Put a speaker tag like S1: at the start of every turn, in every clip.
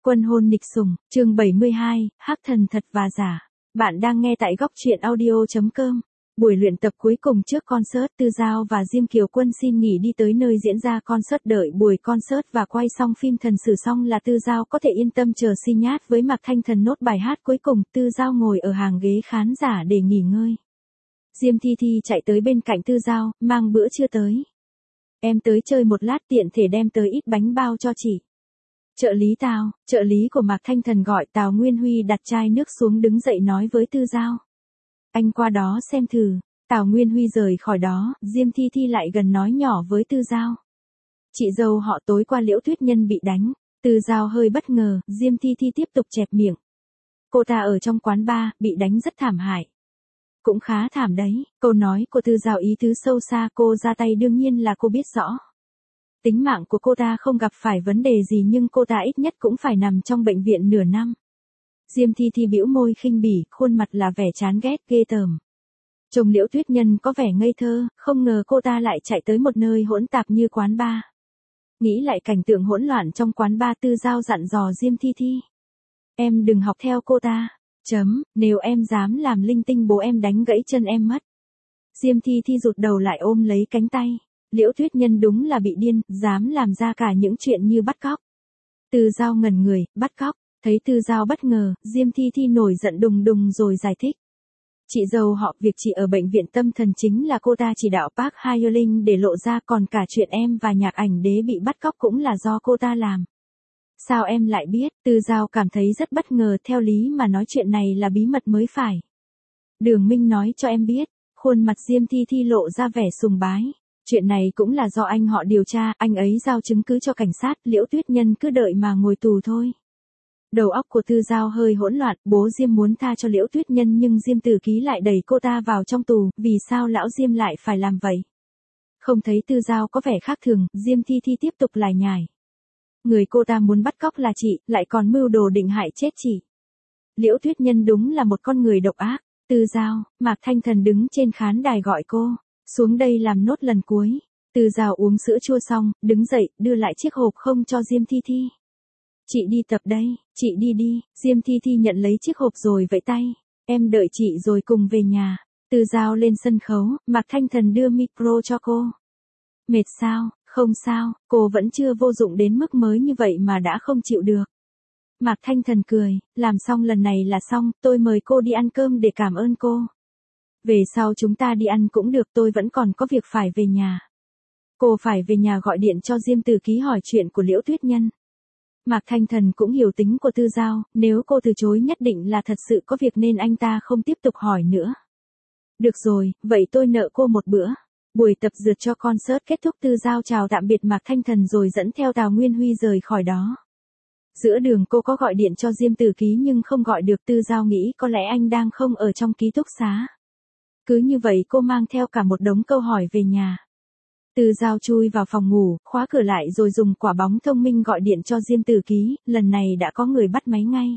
S1: Quân hôn nghịch sủng, chương 72, hắc thần thật và giả. Bạn đang nghe tại góc truyện audio.com. Buổi luyện tập cuối cùng trước concert, Tư Giao và Diêm Kiều Quân xin nghỉ đi tới nơi diễn ra concert. Đợi buổi concert và quay xong phim Thần Sử xong là Tư Giao có thể yên tâm chờ Si Nhát với Mạc Thanh Thần nốt bài hát cuối cùng. Tư Giao ngồi ở hàng ghế khán giả để nghỉ ngơi. Diêm Thi Thi chạy tới bên cạnh Tư Giao, mang bữa trưa tới. Em tới chơi một lát, tiện thể đem tới ít bánh bao cho chị. Trợ lý của Mạc Thanh Thần gọi. Tào Nguyên Huy đặt chai nước xuống đứng dậy nói với Tư Giao. Anh qua đó xem thử. Tào Nguyên Huy rời khỏi đó, Diêm Thi Thi lại gần nói nhỏ với Tư Giao. Chị dâu họ tối qua Liễu Tuyết Nhân bị đánh. Tư Giao hơi bất ngờ, Diêm Thi Thi tiếp tục chẹp miệng. Cô ta ở trong quán bar, bị đánh rất thảm hại. Cũng khá thảm đấy, câu nói của Tư Giao ý tứ sâu xa, cô ra tay đương nhiên là cô biết rõ. Tính mạng của cô ta không gặp phải vấn đề gì nhưng cô ta ít nhất cũng phải nằm trong bệnh viện nửa năm. Diêm Thi Thi bĩu môi khinh bỉ, khuôn mặt là vẻ chán ghét ghê tởm. Chồng Liễu Tuyết Nhân có vẻ ngây thơ, không ngờ cô ta lại chạy tới một nơi hỗn tạp như quán bar. Nghĩ lại cảnh tượng hỗn loạn trong quán bar, Tư Giao dặn dò Diêm Thi Thi. Em đừng học theo cô ta. Nếu em dám làm linh tinh bố em đánh gãy chân em mất. Diêm Thi Thi rụt đầu lại ôm lấy cánh tay. Liễu Tuyết Nhân đúng là bị điên, dám làm ra cả những chuyện như bắt cóc. Tư Giao ngẩn người, bắt cóc. Thấy Tư Giao bất ngờ, Diêm Thi Thi nổi giận đùng đùng rồi giải thích. Chị dâu họ, việc chị ở bệnh viện tâm thần chính là cô ta chỉ đạo Park Hyo-ling để lộ ra, còn cả chuyện em và Nhạc Ảnh Đế bị bắt cóc cũng là do cô ta làm. Sao em lại biết? Tư Giao cảm thấy rất bất ngờ, theo lý mà nói chuyện này là bí mật mới phải. Đường Minh nói cho em biết. Khuôn mặt Diêm Thi Thi lộ ra vẻ sùng bái. Chuyện này cũng là do anh họ điều tra, anh ấy giao chứng cứ cho cảnh sát, Liễu Tuyết Nhân cứ đợi mà ngồi tù thôi. Đầu óc của Tư Giao hơi hỗn loạn, bố Diêm muốn tha cho Liễu Tuyết Nhân nhưng Diêm Tử Ký lại đẩy cô ta vào trong tù, vì sao lão Diêm lại phải làm vậy? Không thấy Tư Giao có vẻ khác thường, Diêm Thi Thi tiếp tục lải nhải. Người cô ta muốn bắt cóc là chị, lại còn mưu đồ định hại chết chị. Liễu Tuyết Nhân đúng là một con người độc ác. Tư Giao, Mạc Thanh Thần đứng trên khán đài gọi cô. Xuống đây làm nốt lần cuối. Tư Giao uống sữa chua xong, đứng dậy, đưa lại chiếc hộp không cho Diêm Thi Thi. Chị đi tập đây, chị đi đi. Diêm Thi Thi nhận lấy chiếc hộp rồi vẫy tay. Em đợi chị rồi cùng về nhà. Tư Giao lên sân khấu, Mạc Thanh Thần đưa micro cho cô. Mệt sao? Không sao, cô vẫn chưa vô dụng đến mức mới như vậy mà đã không chịu được. Mạc Thanh Thần cười, làm xong lần này là xong, tôi mời cô đi ăn cơm để cảm ơn cô. Về sau chúng ta đi ăn cũng được, tôi vẫn còn có việc phải về nhà. Cô phải về nhà gọi điện cho Diêm Tử Ký hỏi chuyện của Liễu Tuyết Nhân. Mạc Thanh Thần cũng hiểu tính của Tư Giao, nếu cô từ chối nhất định là thật sự có việc nên anh ta không tiếp tục hỏi nữa. Được rồi, vậy tôi nợ cô một bữa. Buổi tập dượt cho concert kết thúc, Tư Giao chào tạm biệt Mạc Thanh Thần rồi dẫn theo Tào Nguyên Huy rời khỏi đó. Giữa đường cô có gọi điện cho Diêm Tử Ký nhưng không gọi được. Tư Giao nghĩ có lẽ anh đang không ở trong ký túc xá. Cứ như vậy cô mang theo cả một đống câu hỏi về nhà. Tư Giao chui vào phòng ngủ, khóa cửa lại rồi dùng quả bóng thông minh gọi điện cho Diêm Tử Ký, lần này đã có người bắt máy ngay.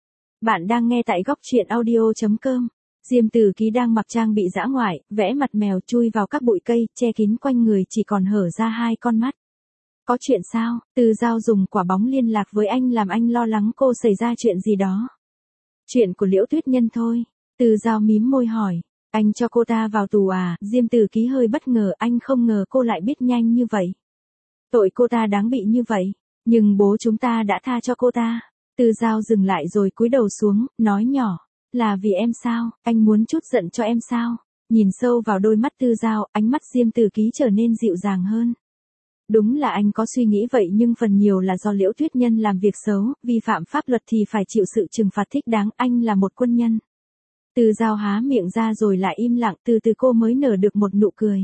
S1: Bạn đang nghe tại góc truyện audio.com. Diêm Tử Ký đang mặc trang bị dã ngoại, vẽ mặt mèo, chui vào các bụi cây, che kín quanh người chỉ còn hở ra hai con mắt. Có chuyện sao? Tư Giao dùng quả bóng liên lạc với anh làm anh lo lắng cô xảy ra chuyện gì đó. Chuyện của Liễu Tuyết Nhân thôi. Tư Giao mím môi hỏi. Anh cho cô ta vào tù à? Diêm Tử Ký hơi bất ngờ, anh không ngờ cô lại biết nhanh như vậy. Tội cô ta đáng bị như vậy, nhưng bố chúng ta đã tha cho cô ta. Tư Giao dừng lại rồi cúi đầu xuống, nói nhỏ. Là vì em sao? Anh muốn chút giận cho em sao? Nhìn sâu vào đôi mắt Tư Giao, ánh mắt Diêm Tử Ký trở nên dịu dàng hơn. Đúng là anh có suy nghĩ vậy nhưng phần nhiều là do Liễu Tuyết Nhân làm việc xấu, vi phạm pháp luật thì phải chịu sự trừng phạt thích đáng, anh là một quân nhân. Tư Giao há miệng ra rồi lại im lặng, từ từ cô mới nở được một nụ cười.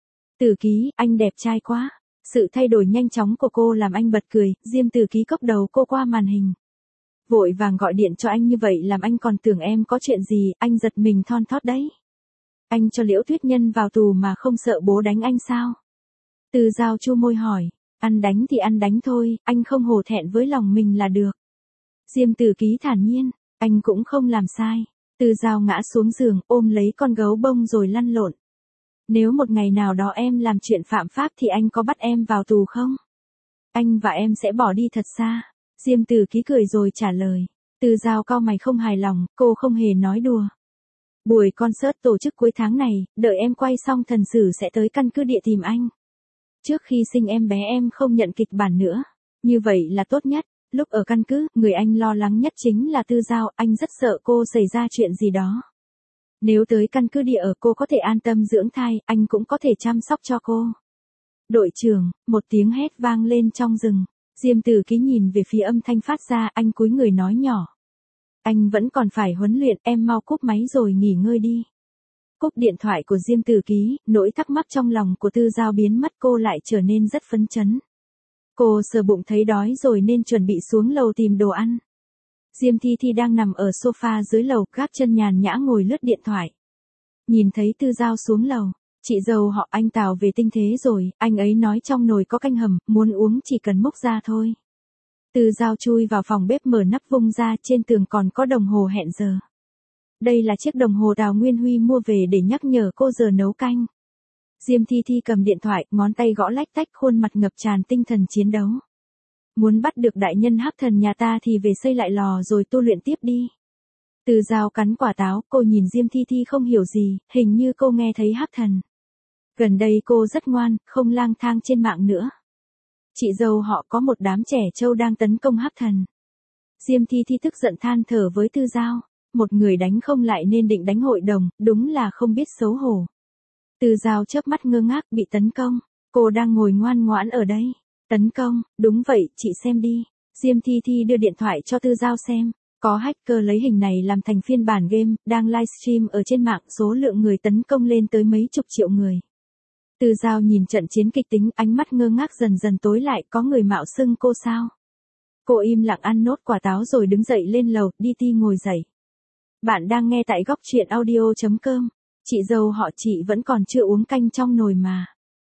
S1: Tử Ký, anh đẹp trai quá. Sự thay đổi nhanh chóng của cô làm anh bật cười, Diêm Tử Ký cốc đầu cô qua màn hình. Vội vàng gọi điện cho anh như vậy làm anh còn tưởng em có chuyện gì, anh giật mình thon thót đấy. Anh cho Liễu Tuyết Nhân vào tù mà không sợ bố đánh anh sao? Tư Giao chu môi hỏi, ăn đánh thì ăn đánh thôi, anh không hổ thẹn với lòng mình là được. Diêm Tử Ký thản nhiên, anh cũng không làm sai. Tư Giao ngã xuống giường, ôm lấy con gấu bông rồi lăn lộn. Nếu một ngày nào đó em làm chuyện phạm pháp thì anh có bắt em vào tù không? Anh và em sẽ bỏ đi thật xa. Diêm Tử Ký cười rồi trả lời. Từ Giao cau mày không hài lòng, cô không hề nói đùa. Buổi concert tổ chức cuối tháng này, đợi em quay xong Thần Sử sẽ tới căn cứ địa tìm anh. Trước khi sinh em bé em không nhận kịch bản nữa. Như vậy là tốt nhất. Lúc ở căn cứ, người anh lo lắng nhất chính là Tư Giao, anh rất sợ cô xảy ra chuyện gì đó. Nếu tới căn cứ địa ở cô có thể an tâm dưỡng thai, anh cũng có thể chăm sóc cho cô. Đội trưởng, một tiếng hét vang lên trong rừng. Diêm Tử Ký nhìn về phía âm thanh phát ra, anh cúi người nói nhỏ. Anh vẫn còn phải huấn luyện, em mau cúp máy rồi nghỉ ngơi đi. Cúp điện thoại của Diêm Tử Ký, nỗi thắc mắc trong lòng của Tư Giao biến mất, cô lại trở nên rất phấn chấn. Cô sờ bụng thấy đói rồi nên chuẩn bị xuống lầu tìm đồ ăn. Diêm Thi Thi đang nằm ở sofa dưới lầu, gác chân nhàn nhã ngồi lướt điện thoại. Nhìn thấy Tư Giao xuống lầu, chị dâu họ anh Tào về tinh thế rồi, anh ấy nói trong nồi có canh hầm, muốn uống chỉ cần múc ra thôi. Tư Giao chui vào phòng bếp mở nắp vung ra, trên tường còn có đồng hồ hẹn giờ. Đây là chiếc đồng hồ Đào Nguyên Huy mua về để nhắc nhở cô giờ nấu canh. Diêm Thi Thi cầm điện thoại, ngón tay gõ lách tách, khuôn mặt ngập tràn tinh thần chiến đấu. Muốn bắt được đại nhân Hắc Thần nhà ta thì về xây lại lò rồi tu luyện tiếp đi. Từ Giao cắn quả táo, cô nhìn Diêm Thi Thi không hiểu gì, hình như cô nghe thấy Hắc Thần. Gần đây cô rất ngoan, không lang thang trên mạng nữa. Chị dâu họ có một đám trẻ trâu đang tấn công Hắc Thần. Diêm Thi Thi tức giận than thở với Tư Giao. Một người đánh không lại nên định đánh hội đồng, đúng là không biết xấu hổ. Tư Giao chớp mắt ngơ ngác, bị tấn công. Cô đang ngồi ngoan ngoãn ở đây. Tấn công, đúng vậy, chị xem đi. Diêm Thi Thi đưa điện thoại cho Tư Giao xem. Có hacker lấy hình này làm thành phiên bản game, đang livestream ở trên mạng, số lượng người tấn công lên tới mấy chục triệu người. Tư Giao nhìn trận chiến kịch tính, ánh mắt ngơ ngác dần dần tối lại, có người mạo xưng cô sao? Cô im lặng ăn nốt quả táo rồi đứng dậy lên lầu, đi ti ngồi dậy. Bạn đang nghe tại góc truyện audio.com. Chị dâu họ chị vẫn còn chưa uống canh trong nồi mà.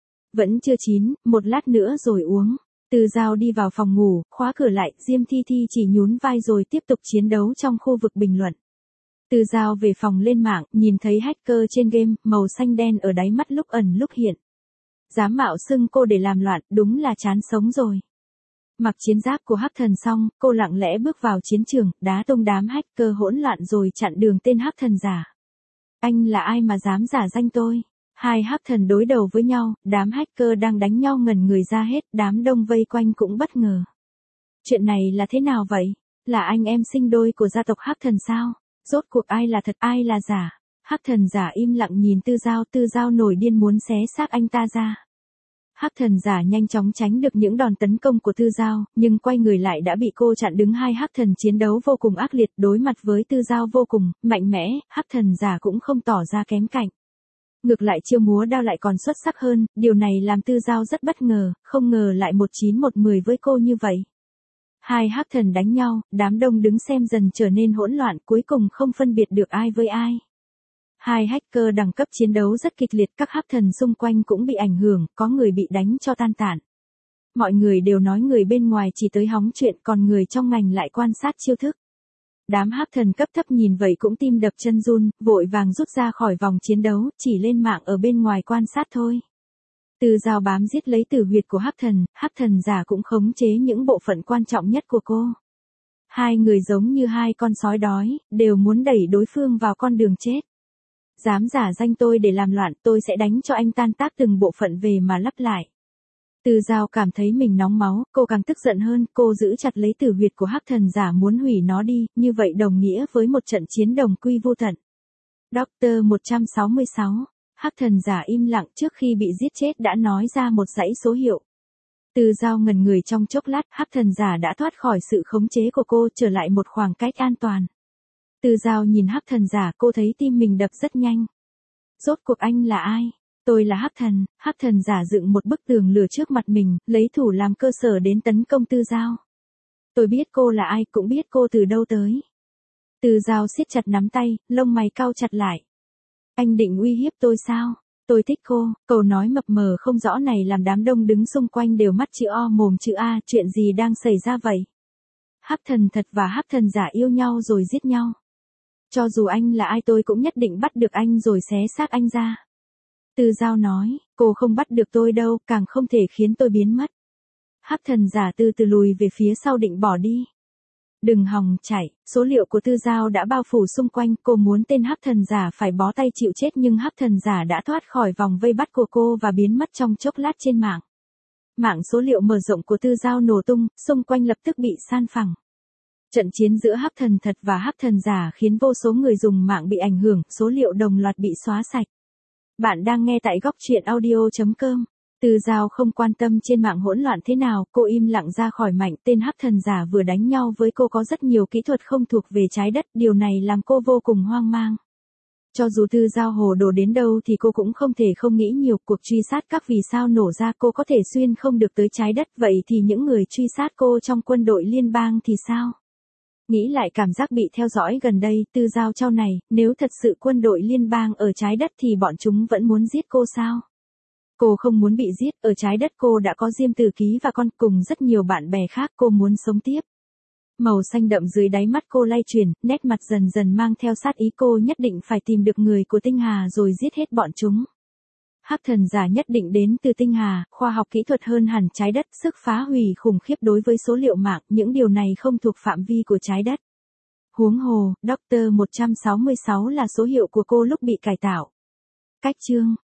S1: Vẫn chưa chín, một lát nữa rồi uống. Tư Giao đi vào phòng ngủ, khóa cửa lại, Diêm Thi Thi chỉ nhún vai rồi tiếp tục chiến đấu trong khu vực bình luận. Tư Giao về phòng lên mạng, nhìn thấy hacker trên game, màu xanh đen ở đáy mắt lúc ẩn lúc hiện. Dám mạo xưng cô để làm loạn, đúng là chán sống rồi. Mặc chiến giáp của Hắc Thần xong, cô lặng lẽ bước vào chiến trường, đá tung đám hacker hỗn loạn rồi chặn đường tên Hắc Thần giả. Anh là ai mà dám giả danh tôi? Hai Hắc Thần đối đầu với nhau, đám hacker đang đánh nhau ngẩn người ra hết, đám đông vây quanh cũng bất ngờ. Chuyện này là thế nào vậy? Là anh em sinh đôi của gia tộc Hắc Thần sao? Rốt cuộc ai là thật, ai là giả? Hắc Thần giả im lặng nhìn Tư Giao nổi điên muốn xé xác anh ta ra. Hắc Thần giả nhanh chóng tránh được những đòn tấn công của Tư Giao, nhưng quay người lại đã bị cô chặn đứng. Hai Hắc Thần chiến đấu vô cùng ác liệt, đối mặt với Tư Giao vô cùng mạnh mẽ, Hắc Thần giả cũng không tỏ ra kém cạnh. Ngược lại chiêu múa đao lại còn xuất sắc hơn, điều này làm Tư Giao rất bất ngờ, không ngờ lại 19-10 với cô như vậy. Hai Hắc Thần đánh nhau, đám đông đứng xem dần trở nên hỗn loạn, cuối cùng không phân biệt được ai với ai. Hai hacker đẳng cấp chiến đấu rất kịch liệt, các Hắc Thần xung quanh cũng bị ảnh hưởng, có người bị đánh cho tan tản. Mọi người đều nói người bên ngoài chỉ tới hóng chuyện, còn người trong ngành lại quan sát chiêu thức. Đám Hắc Thần cấp thấp nhìn vậy cũng tim đập chân run, vội vàng rút ra khỏi vòng chiến đấu, chỉ lên mạng ở bên ngoài quan sát thôi. Tư Giao bám giết lấy tử huyệt của Hắc Thần giả cũng khống chế những bộ phận quan trọng nhất của cô. Hai người giống như hai con sói đói, đều muốn đẩy đối phương vào con đường chết. Dám giả danh tôi để làm loạn, tôi sẽ đánh cho anh tan tác từng bộ phận về mà lắp lại. Tư Giao cảm thấy mình nóng máu, cô càng tức giận hơn, cô giữ chặt lấy tử huyệt của Hắc Thần giả muốn hủy nó đi, như vậy đồng nghĩa với một trận chiến đồng quy vô tận. Doctor 166, Hắc Thần giả im lặng trước khi bị giết chết đã nói ra một dãy số hiệu. Tư Giao ngẩn người trong chốc lát, Hắc Thần giả đã thoát khỏi sự khống chế của cô, trở lại một khoảng cách an toàn. Tư Giao nhìn Hắc Thần giả, cô thấy tim mình đập rất nhanh. Rốt cuộc anh là ai? Tôi là Hắc Thần giả dựng một bức tường lửa trước mặt mình, lấy thủ làm cơ sở đến tấn công Tư Giao. Tôi biết cô là ai, cũng biết cô từ đâu tới. Tư Giao siết chặt nắm tay, lông mày cau chặt lại. Anh định uy hiếp tôi sao? Tôi thích cô, câu nói mập mờ không rõ này làm đám đông đứng xung quanh đều mắt chữ O mồm chữ A, chuyện gì đang xảy ra vậy? Hắc Thần thật và Hắc Thần giả yêu nhau rồi giết nhau. Cho dù anh là ai tôi cũng nhất định bắt được anh rồi xé xác anh ra. Tư Giao nói, cô không bắt được tôi đâu, càng không thể khiến tôi biến mất. Hắc thần giả từ từ lùi về phía sau định bỏ đi. Đừng hòng chạy, số liệu của Tư Giao đã bao phủ xung quanh, cô muốn tên hắc thần giả phải bó tay chịu chết nhưng hắc thần giả đã thoát khỏi vòng vây bắt của cô và biến mất trong chốc lát trên mạng. Mạng số liệu mở rộng của Tư Giao nổ tung, xung quanh lập tức bị san phẳng. Trận chiến giữa hắc thần thật và hắc thần giả khiến vô số người dùng mạng bị ảnh hưởng, số liệu đồng loạt bị xóa sạch. Bạn đang nghe tại góc truyện audio.com. Tư Giao không quan tâm trên mạng hỗn loạn thế nào, cô im lặng ra khỏi mạnh. Tên hắc thần giả vừa đánh nhau với cô có rất nhiều kỹ thuật không thuộc về trái đất, điều này làm cô vô cùng hoang mang. Cho dù Tư Giao hồ đồ đến đâu thì cô cũng không thể không nghĩ nhiều. Cuộc truy sát các vì sao nổ ra, cô có thể xuyên không được tới trái đất, vậy thì những người truy sát cô trong quân đội liên bang thì sao? Nghĩ lại cảm giác bị theo dõi gần đây, Tư Giao chau này, nếu thật sự quân đội liên bang ở trái đất thì bọn chúng vẫn muốn giết cô sao? Cô không muốn bị giết, ở trái đất cô đã có Diêm Tử Ký và con cùng rất nhiều bạn bè khác, cô muốn sống tiếp. Màu xanh đậm dưới đáy mắt cô lay chuyển, nét mặt dần dần mang theo sát ý, cô nhất định phải tìm được người của Tinh Hà rồi giết hết bọn chúng. Hắc thần giả nhất định đến từ Tinh Hà, khoa học kỹ thuật hơn hẳn trái đất, sức phá hủy khủng khiếp đối với số liệu mạng, những điều này không thuộc phạm vi của trái đất. Huống hồ, Dr. 166 là số hiệu của cô lúc bị cải tạo. Cách chương